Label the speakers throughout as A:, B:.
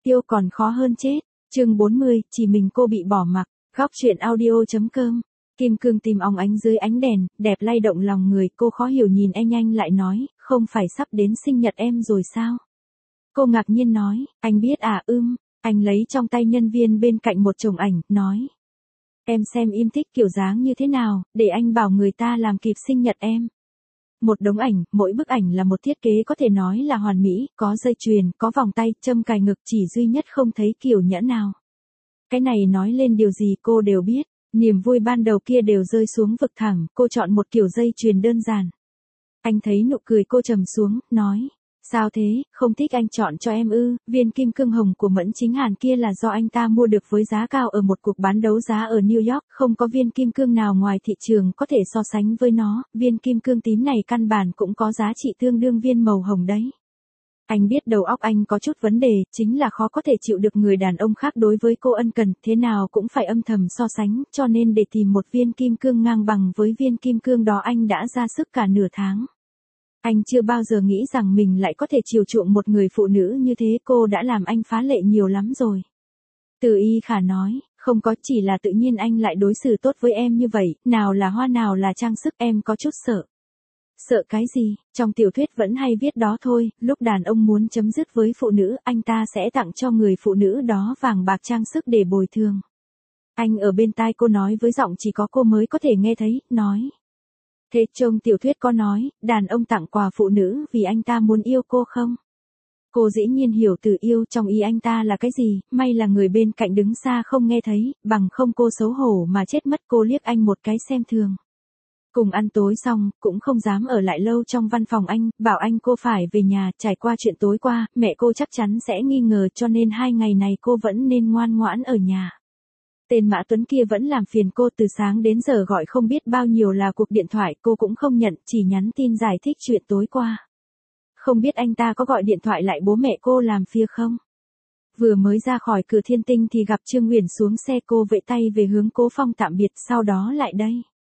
A: tiêu còn khó hơn chết. Chương 40, chỉ mình cô bị bỏ mặc. Góc truyện audio.com. Kim cương tìm óng ánh dưới ánh đèn, đẹp lay động lòng người. Cô khó hiểu nhìn anh lại nói, không phải sắp đến sinh nhật em rồi sao? Cô ngạc nhiên nói, anh biết à? Anh lấy trong tay nhân viên bên cạnh một chồng ảnh, nói. Em xem im thích kiểu dáng như thế nào, để anh bảo người ta làm kịp sinh nhật em. Một đống ảnh, mỗi bức ảnh là một thiết kế có thể nói là hoàn mỹ, có dây chuyền, có vòng tay, châm cài ngực, chỉ duy nhất không thấy kiểu nhẫn nào. Cái này nói lên điều gì cô đều biết, niềm vui ban đầu kia đều rơi xuống vực thẳm, cô chọn một kiểu dây chuyền đơn giản. Anh thấy nụ cười cô trầm xuống, nói, sao thế, không thích anh chọn cho em ư? Viên kim cương hồng của Mẫn Chính Hàn kia là do anh ta mua được với giá cao ở một cuộc bán đấu giá ở New York, không có viên kim cương nào ngoài thị trường có thể so sánh với nó, viên kim cương tím này căn bản cũng có giá trị tương đương viên màu hồng đấy. Anh biết đầu óc anh có chút vấn đề, chính là khó có thể chịu được người đàn ông khác đối với cô ân cần, thế nào cũng phải âm thầm so sánh, cho nên để tìm một viên kim cương ngang bằng với viên kim cương đó anh đã ra sức cả nửa tháng. Anh chưa bao giờ nghĩ rằng mình lại có thể chiều chuộng một người phụ nữ như thế, cô đã làm anh phá lệ nhiều lắm rồi. Từ Y Khả nói, không có, chỉ là tự nhiên anh lại đối xử tốt với em như vậy, nào là hoa nào là trang sức, em có chút sợ. Sợ cái gì, trong tiểu thuyết vẫn hay viết đó thôi, lúc đàn ông muốn chấm dứt với phụ nữ, anh ta sẽ tặng cho người phụ nữ đó vàng bạc trang sức để bồi thường. Anh ở bên tai cô nói với giọng chỉ có cô mới có thể nghe thấy, nói. Thế trong tiểu thuyết có nói, đàn ông tặng quà phụ nữ vì anh ta muốn yêu cô không? Cô dĩ nhiên hiểu từ yêu trong ý anh ta là cái gì, may là người bên cạnh đứng xa không nghe thấy, bằng không cô xấu hổ mà chết mất. Cô liếc anh một cái xem thường. Cùng ăn tối xong, cũng không dám ở lại lâu trong văn phòng anh, bảo anh cô phải về nhà. Trải qua chuyện tối qua, mẹ cô chắc chắn sẽ nghi ngờ, cho nên 2 ngày này cô vẫn nên ngoan ngoãn ở nhà. Tên Mã Tuấn kia vẫn làm phiền cô từ sáng đến giờ, gọi không biết bao nhiêu là cuộc điện thoại, cô cũng không nhận, chỉ nhắn tin giải thích chuyện tối qua. Không biết anh ta có gọi điện thoại lại bố mẹ cô làm phiền không? Vừa mới ra khỏi cửa Thiên Tinh thì gặp Trương Uyển xuống xe, cô vẫy tay về hướng Cố Phong tạm biệt, sau đó lại đây.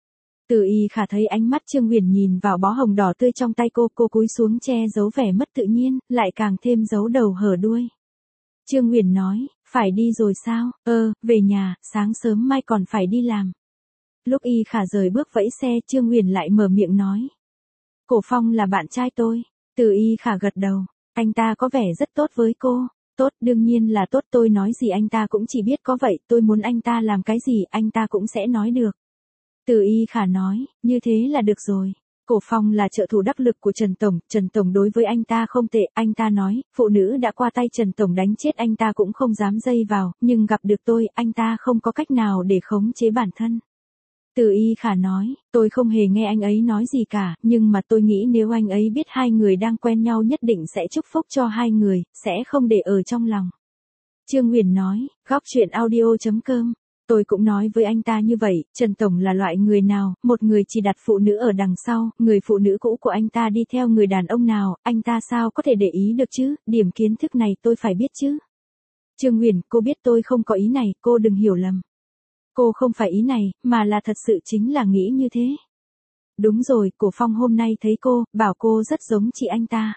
A: Từ Y Khả thấy ánh mắt Trương Uyển nhìn vào bó hồng đỏ tươi trong tay cô cúi xuống che giấu vẻ mất tự nhiên, lại càng thêm giấu đầu hở đuôi. Trương Uyển nói, phải đi rồi sao? Về nhà, sáng sớm mai còn phải đi làm. Lúc Y Khả rời bước vẫy xe, Trương Uyển lại mở miệng nói. Cổ Phong là bạn trai tôi. Từ Y Khả gật đầu, anh ta có vẻ rất tốt với cô. Tốt, đương nhiên là tốt, tôi nói gì anh ta cũng chỉ biết có vậy, tôi muốn anh ta làm cái gì, anh ta cũng sẽ nói được. Từ Y Khả nói, như thế là được rồi. Cổ Phong là trợ thủ đắc lực của Trần Tổng đối với anh ta không tệ, anh ta nói, phụ nữ đã qua tay Trần Tổng đánh chết anh ta cũng không dám dây vào, nhưng gặp được tôi, anh ta không có cách nào để khống chế bản thân. Từ Y Khả nói, tôi không hề nghe anh ấy nói gì cả, nhưng mà tôi nghĩ nếu anh ấy biết hai người đang quen nhau nhất định sẽ chúc phúc cho hai người, sẽ không để ở trong lòng. Trương Uyển nói, góc truyện audio.com. Tôi cũng nói với anh ta như vậy, Trần Tổng là loại người nào, một người chỉ đặt phụ nữ ở đằng sau, người phụ nữ cũ của anh ta đi theo người đàn ông nào, anh ta sao có thể để ý được chứ, điểm kiến thức này tôi phải biết chứ. Trương Uyển, cô biết tôi không có ý này, cô đừng hiểu lầm. Cô không phải ý này, mà là thật sự chính là nghĩ như thế. Đúng rồi, Cổ Phong hôm nay thấy cô, bảo cô rất giống chị anh ta.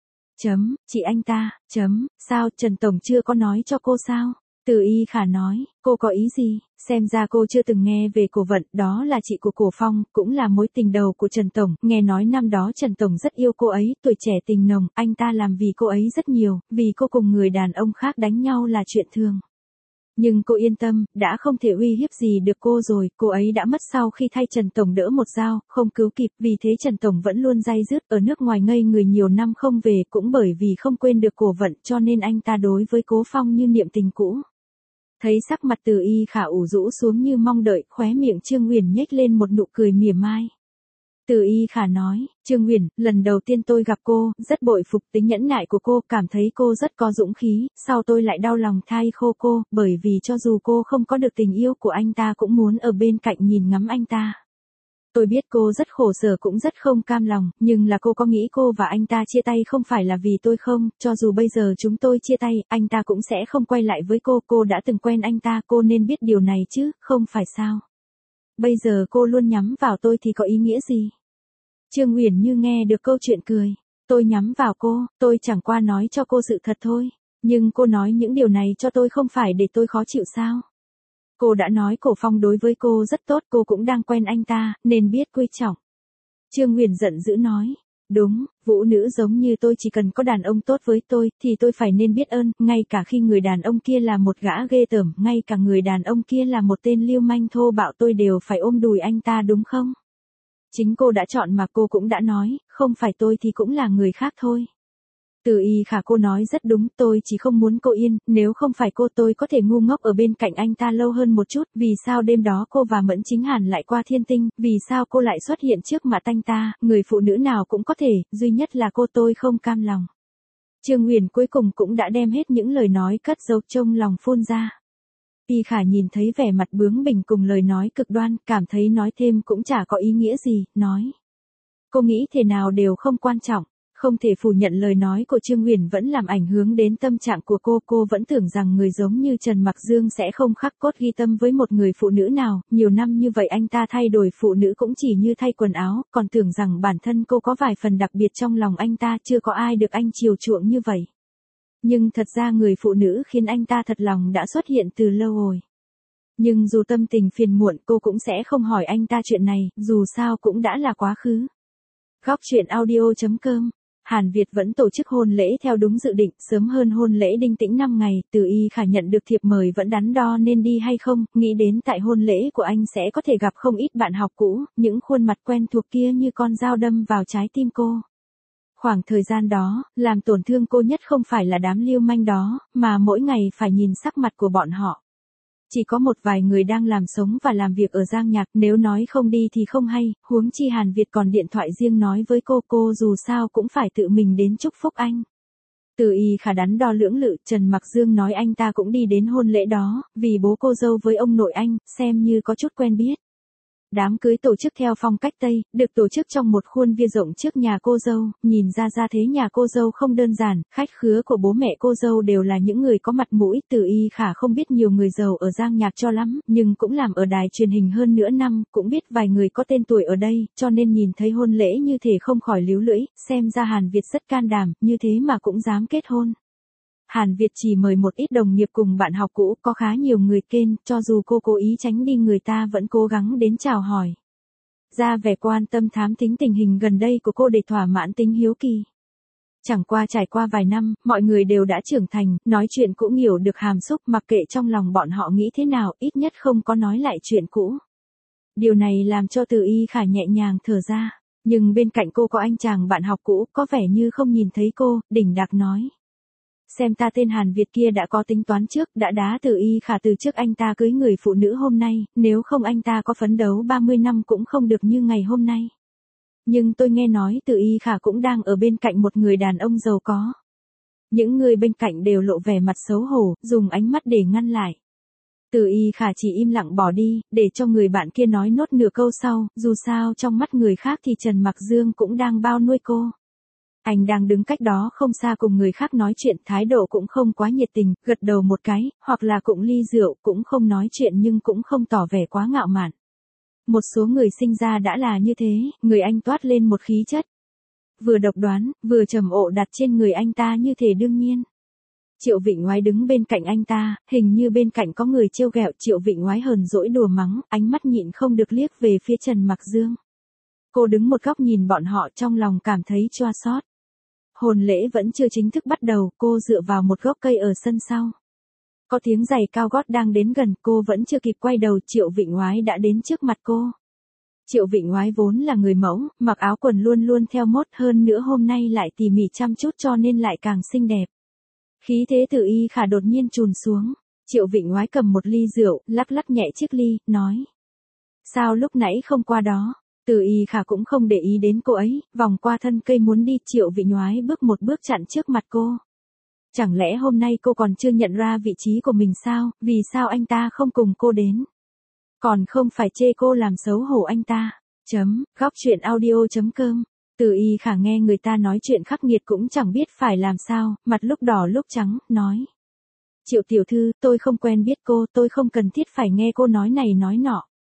A: Chị anh ta, sao Trần Tổng chưa có nói cho cô sao? Từ Y Khả nói, cô có ý gì? Xem ra cô chưa từng nghe về Cổ Vận, đó là chị của Cổ Phong, cũng là mối tình đầu của Trần Tổng, nghe nói năm đó Trần Tổng rất yêu cô ấy, tuổi trẻ tình nồng, anh ta làm vì cô ấy rất nhiều, vì cô cùng người đàn ông khác đánh nhau là chuyện thường. Nhưng cô yên tâm, đã không thể uy hiếp gì được cô rồi, cô ấy đã mất sau khi thay Trần Tổng đỡ một dao, không cứu kịp, vì thế Trần Tổng vẫn luôn day dứt ở nước ngoài ngây người nhiều năm không về, cũng bởi vì không quên được Cổ Vận cho nên anh ta đối với Cố Phong như niệm tình cũ. Thấy sắc mặt Từ Y Khả ủ rũ xuống như mong đợi, khóe miệng Trương Uyển nhếch lên một nụ cười mỉa mai. Từ Y Khả nói, Trương Uyển, lần đầu tiên tôi gặp cô, rất bội phục tính nhẫn nại của cô, cảm thấy cô rất có dũng khí, sau tôi lại đau lòng thay khô cô, bởi vì cho dù cô không có được tình yêu của anh ta cũng muốn ở bên cạnh nhìn ngắm anh ta. Tôi biết cô rất khổ sở cũng rất không cam lòng, nhưng là cô có nghĩ cô và anh ta chia tay không phải là vì tôi không, cho dù bây giờ chúng tôi chia tay, anh ta cũng sẽ không quay lại với cô đã từng quen anh ta, cô nên biết điều này chứ, không phải sao? Bây giờ cô luôn nhắm vào tôi thì có ý nghĩa gì? Trương Uyển như nghe được câu chuyện cười, tôi nhắm vào cô, tôi chẳng qua nói cho cô sự thật thôi. Nhưng cô nói những điều này cho tôi không phải để tôi khó chịu sao? Cô đã nói Cổ Phong đối với cô rất tốt, cô cũng đang quen anh ta, nên biết quý trọng. Trương Huyền giận dữ nói. Đúng, vũ nữ giống như tôi chỉ cần có đàn ông tốt với tôi, thì tôi phải nên biết ơn, ngay cả khi người đàn ông kia là một gã ghê tởm, ngay cả người đàn ông kia là một tên lưu manh thô bạo tôi đều phải ôm đùi anh ta đúng không? Chính cô đã chọn mà cô cũng đã nói, không phải tôi thì cũng là người khác thôi. Từ Y Khả cô nói rất đúng, tôi chỉ không muốn cô yên, nếu không phải cô tôi có thể ngu ngốc ở bên cạnh anh ta lâu hơn một chút, vì sao đêm đó cô và Mẫn Chính Hàn lại qua Thiên Tinh, vì sao cô lại xuất hiện trước mặt anh ta, người phụ nữ nào cũng có thể, duy nhất là cô tôi không cam lòng. Trương Huyền cuối cùng cũng đã đem hết những lời nói cất giấu trong lòng phun ra. Y Khả nhìn thấy vẻ mặt bướng bỉnh cùng lời nói cực đoan, cảm thấy nói thêm cũng chả có ý nghĩa gì, nói. Cô nghĩ thế nào đều không quan trọng. Không thể phủ nhận lời nói của Trương Huyền vẫn làm ảnh hưởng đến tâm trạng của cô vẫn tưởng rằng người giống như Trần Mặc Dương sẽ không khắc cốt ghi tâm với một người phụ nữ nào, nhiều năm như vậy anh ta thay đổi phụ nữ cũng chỉ như thay quần áo, còn tưởng rằng bản thân cô có vài phần đặc biệt trong lòng anh ta, chưa có ai được anh chiều chuộng như vậy. Nhưng thật ra người phụ nữ khiến anh ta thật lòng đã xuất hiện từ lâu rồi. Nhưng dù tâm tình phiền muộn cô cũng sẽ không hỏi anh ta chuyện này, dù sao cũng đã là quá khứ. Góc truyện audio.com. Hàn Việt vẫn tổ chức hôn lễ theo đúng dự định, sớm hơn hôn lễ Đinh Tĩnh 5 ngày, Từ Y Khả nhận được thiệp mời vẫn đắn đo nên đi hay không, nghĩ đến tại hôn lễ của anh sẽ có thể gặp không ít bạn học cũ, những khuôn mặt quen thuộc kia như con dao đâm vào trái tim cô. Khoảng thời gian đó, làm tổn thương cô nhất không phải là đám lưu manh đó, mà mỗi ngày phải nhìn sắc mặt của bọn họ. Chỉ có một vài người đang làm sống và làm việc ở Giang Nhạc, nếu nói không đi thì không hay, huống chi Hàn Việt còn điện thoại riêng nói với cô dù sao cũng phải tự mình đến chúc phúc anh. Từ Y Khả đắn đo lưỡng lự, Trần Mặc Dương nói anh ta cũng đi đến hôn lễ đó, vì bố cô dâu với ông nội anh, xem như có chút quen biết. Đám cưới tổ chức theo phong cách Tây, được tổ chức trong một khuôn viên rộng trước nhà cô dâu, nhìn ra thế nhà cô dâu không đơn giản, khách khứa của bố mẹ cô dâu đều là những người có mặt mũi, Từ Y Khả không biết nhiều người giàu ở Giang Nhạc cho lắm, nhưng cũng làm ở đài truyền hình hơn nửa năm, cũng biết vài người có tên tuổi ở đây, cho nên nhìn thấy hôn lễ như thể không khỏi líu lưỡi, xem ra Hàn Việt rất can đảm, như thế mà cũng dám kết hôn. Hàn Việt chỉ mời một ít đồng nghiệp cùng bạn học cũ, có khá nhiều người kên, cho dù cô cố ý tránh đi người ta vẫn cố gắng đến chào hỏi. Ra vẻ quan tâm thám thính tình hình gần đây của cô để thỏa mãn tính hiếu kỳ. Chẳng qua trải qua vài năm, mọi người đều đã trưởng thành, nói chuyện cũng hiểu được hàm xúc, mặc kệ trong lòng bọn họ nghĩ thế nào, ít nhất không có nói lại chuyện cũ. Điều này làm cho Từ Y Khả nhẹ nhàng thở ra, nhưng bên cạnh cô có anh chàng bạn học cũ, có vẻ như không nhìn thấy cô, đỉnh đạc nói. Xem ta tên Hàn Việt kia đã có tính toán trước, đã đá Từ Y Khả từ trước anh ta cưới người phụ nữ hôm nay, nếu không anh ta có phấn đấu 30 năm cũng không được như ngày hôm nay. Nhưng tôi nghe nói Từ Y Khả cũng đang ở bên cạnh một người đàn ông giàu có. Những người bên cạnh đều lộ vẻ mặt xấu hổ, dùng ánh mắt để ngăn lại. Từ Y Khả chỉ im lặng bỏ đi, để cho người bạn kia nói nốt nửa câu sau, dù sao trong mắt người khác thì Trần Mặc Dương cũng đang bao nuôi cô. Anh đang đứng cách đó không xa cùng người khác nói chuyện, thái độ cũng không quá nhiệt tình, gật đầu một cái, hoặc là cũng ly rượu, cũng không nói chuyện nhưng cũng không tỏ vẻ quá ngạo mạn. Một số người sinh ra đã là như thế, người anh toát lên một khí chất. Vừa độc đoán, vừa trầm ộ đặt trên người anh ta như thể đương nhiên. Triệu Vịnh Ngoái đứng bên cạnh anh ta, hình như bên cạnh có người trêu ghẹo, Triệu Vịnh Ngoái hờn dỗi đùa mắng, ánh mắt nhịn không được liếc về phía Trần Mặc Dương. Cô đứng một góc nhìn bọn họ trong lòng cảm thấy chua xót. Hôn lễ vẫn chưa chính thức bắt đầu, cô dựa vào một gốc cây ở sân sau. Có tiếng giày cao gót đang đến gần, cô vẫn chưa kịp quay đầu, Triệu Vịnh Ngoái đã đến trước mặt cô. Triệu Vịnh Ngoái vốn là người mẫu, mặc áo quần luôn luôn theo mốt, hơn nữa hôm nay lại tỉ mỉ chăm chút cho nên lại càng xinh đẹp. Khí thế Từ Y Khả đột nhiên trùn xuống, Triệu Vịnh Ngoái cầm một ly rượu, lắc lắc nhẹ chiếc ly, nói. Sao lúc nãy không qua đó? Từ Y Khả cũng không để ý đến cô ấy, vòng qua thân cây muốn đi, Triệu Vịnh Ngoái bước một bước chặn trước mặt cô. Chẳng lẽ hôm nay cô còn chưa nhận ra vị trí của mình sao, vì sao anh ta không cùng cô đến? Còn không phải chê cô làm xấu hổ anh ta. Góc truyện audio.com. Từ Y Khả nghe người ta nói chuyện khắc nghiệt cũng chẳng biết phải làm sao, mặt lúc đỏ lúc trắng, nói. Triệu tiểu thư, tôi không quen biết cô, tôi không cần thiết phải nghe cô nói này nói nọ.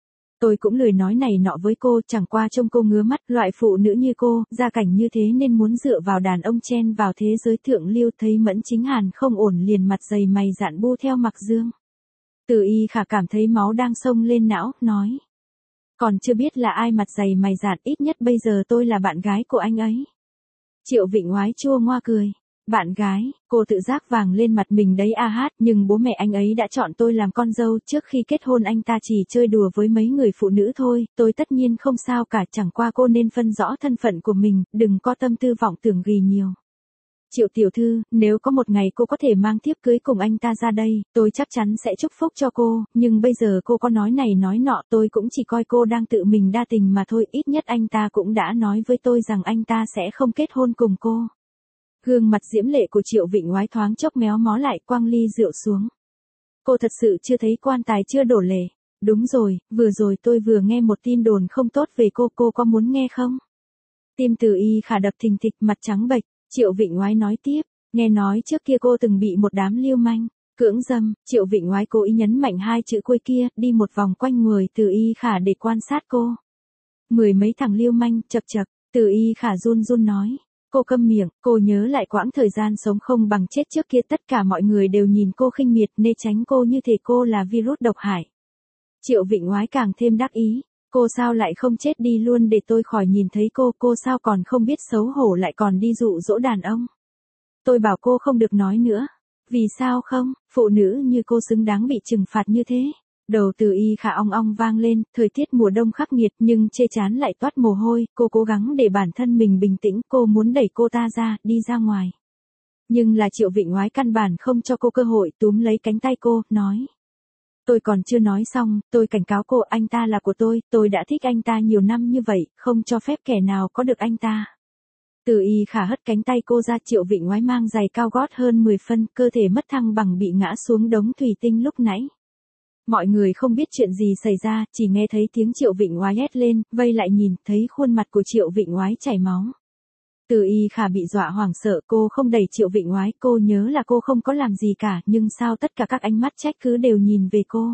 A: Tôi cũng lười nói này nọ với cô, chẳng qua trông cô ngứa mắt, loại phụ nữ như cô, gia cảnh như thế nên muốn dựa vào đàn ông chen vào thế giới thượng lưu, thấy Mẫn Chính Hàn không ổn liền mặt dày mày dạn bu theo Mạc Dương. Từ Y Khả cảm thấy máu đang xông lên não, nói. Còn chưa biết là ai mặt dày mày dạn, ít nhất bây giờ tôi là bạn gái của anh ấy. Triệu Vịnh Oái chua ngoa cười. Bạn gái, cô tự giác vàng lên mặt mình đấy a hát, nhưng bố mẹ anh ấy đã chọn tôi làm con dâu, trước khi kết hôn anh ta chỉ chơi đùa với mấy người phụ nữ thôi, tôi tất nhiên không sao cả, chẳng qua cô nên phân rõ thân phận của mình, đừng có tâm tư vọng tưởng gì nhiều. Triệu tiểu thư, nếu có một ngày cô có thể mang thiếp cưới cùng anh ta ra đây, tôi chắc chắn sẽ chúc phúc cho cô, nhưng bây giờ cô có nói này nói nọ, tôi cũng chỉ coi cô đang tự mình đa tình mà thôi, ít nhất anh ta cũng đã nói với tôi rằng anh ta sẽ không kết hôn cùng cô. Gương mặt diễm lệ của Triệu Vịnh Oái thoáng chốc méo mó lại, quăng ly rượu xuống. Cô thật sự chưa thấy quan tài chưa đổ lệ. Đúng rồi, vừa rồi tôi vừa nghe một tin đồn không tốt về cô có muốn nghe không? Tim Từ Y Khả đập thình thịch, mặt trắng bệch. Triệu Vịnh Oái nói tiếp, nghe nói trước kia cô từng bị một đám lưu manh cưỡng dâm. Triệu Vịnh Oái cố ý nhấn mạnh hai chữ cuối kia, đi một vòng quanh người Từ Y Khả để quan sát cô. Mười mấy thằng lưu manh, chậc chậc. Từ Y Khả run run nói. Cô câm miệng, cô nhớ lại quãng thời gian sống không bằng chết trước kia, tất cả mọi người đều nhìn cô khinh miệt, né tránh cô như thể cô là virus độc hại. Triệu Vịnh Oái càng thêm đắc ý, cô sao lại không chết đi luôn để tôi khỏi nhìn thấy cô sao còn không biết xấu hổ lại còn đi dụ dỗ đàn ông. Tôi bảo cô không được nói nữa. Vì sao không, phụ nữ như cô xứng đáng bị trừng phạt như thế. Đầu Từ Y Khả ong ong vang lên, thời tiết mùa đông khắc nghiệt nhưng chê chán lại toát mồ hôi, cô cố gắng để bản thân mình bình tĩnh, cô muốn đẩy cô ta ra, đi ra ngoài. Nhưng là Triệu Vịnh Oái căn bản không cho cô cơ hội, túm lấy cánh tay cô, nói. Tôi còn chưa nói xong, tôi cảnh cáo cô, anh ta là của tôi đã thích anh ta nhiều năm như vậy, không cho phép kẻ nào có được anh ta. Từ Y Khả hất cánh tay cô ra, Triệu Vịnh Oái mang giày cao gót hơn 10 phân, cơ thể mất thăng bằng bị ngã xuống đống thủy tinh lúc nãy. Mọi người không biết chuyện gì xảy ra, chỉ nghe thấy tiếng Triệu Vịnh Oái hét lên, vây lại nhìn, thấy khuôn mặt của Triệu Vịnh Oái chảy máu. Từ Y Khả bị dọa hoảng sợ, cô không đẩy Triệu Vịnh Oái, cô nhớ là cô không có làm gì cả, nhưng sao tất cả các ánh mắt trách cứ đều nhìn về cô.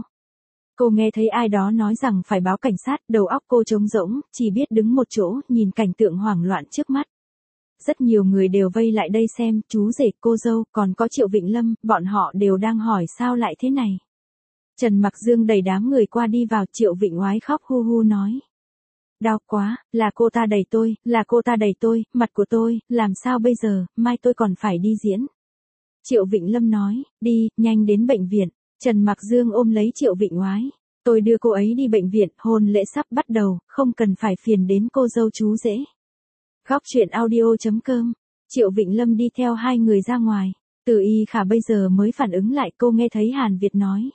A: Cô nghe thấy ai đó nói rằng phải báo cảnh sát, đầu óc cô trống rỗng, chỉ biết đứng một chỗ, nhìn cảnh tượng hoảng loạn trước mắt. Rất nhiều người đều vây lại đây xem, chú rể, cô dâu, còn có Triệu Vịnh Lâm, bọn họ đều đang hỏi sao lại thế này. Trần Mặc Dương đẩy đám người qua đi vào, Triệu Vịnh Oái khóc hu hu nói. Đau quá, là cô ta đẩy tôi, mặt của tôi, làm sao bây giờ, mai tôi còn phải đi diễn. Triệu Vịnh Lâm nói, đi, nhanh đến bệnh viện. Trần Mặc Dương ôm lấy Triệu Vịnh Oái. Tôi đưa cô ấy đi bệnh viện, hôn lễ sắp bắt đầu, không cần phải phiền đến cô dâu chú rể. Góc truyện audio.com. Triệu Vịnh Lâm đi theo hai người ra ngoài. Từ Y Khả bây giờ mới phản ứng lại, cô nghe thấy Hàn Việt nói.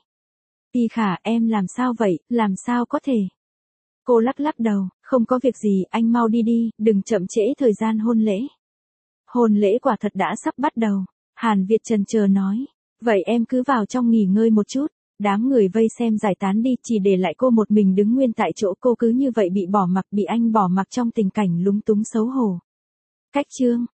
A: Y Khả, em làm sao vậy, làm sao có thể. Cô lắc lắc đầu, không có việc gì, anh mau đi đi, đừng chậm trễ thời gian hôn lễ. Hôn lễ quả thật đã sắp bắt đầu. Hàn Việt chần chờ nói. Vậy em cứ vào trong nghỉ ngơi một chút. Đám người vây xem giải tán đi, chỉ để lại cô một mình đứng nguyên tại chỗ, cô cứ như vậy bị bỏ mặc, bị anh bỏ mặc trong tình cảnh lúng túng xấu hổ. Cách chương.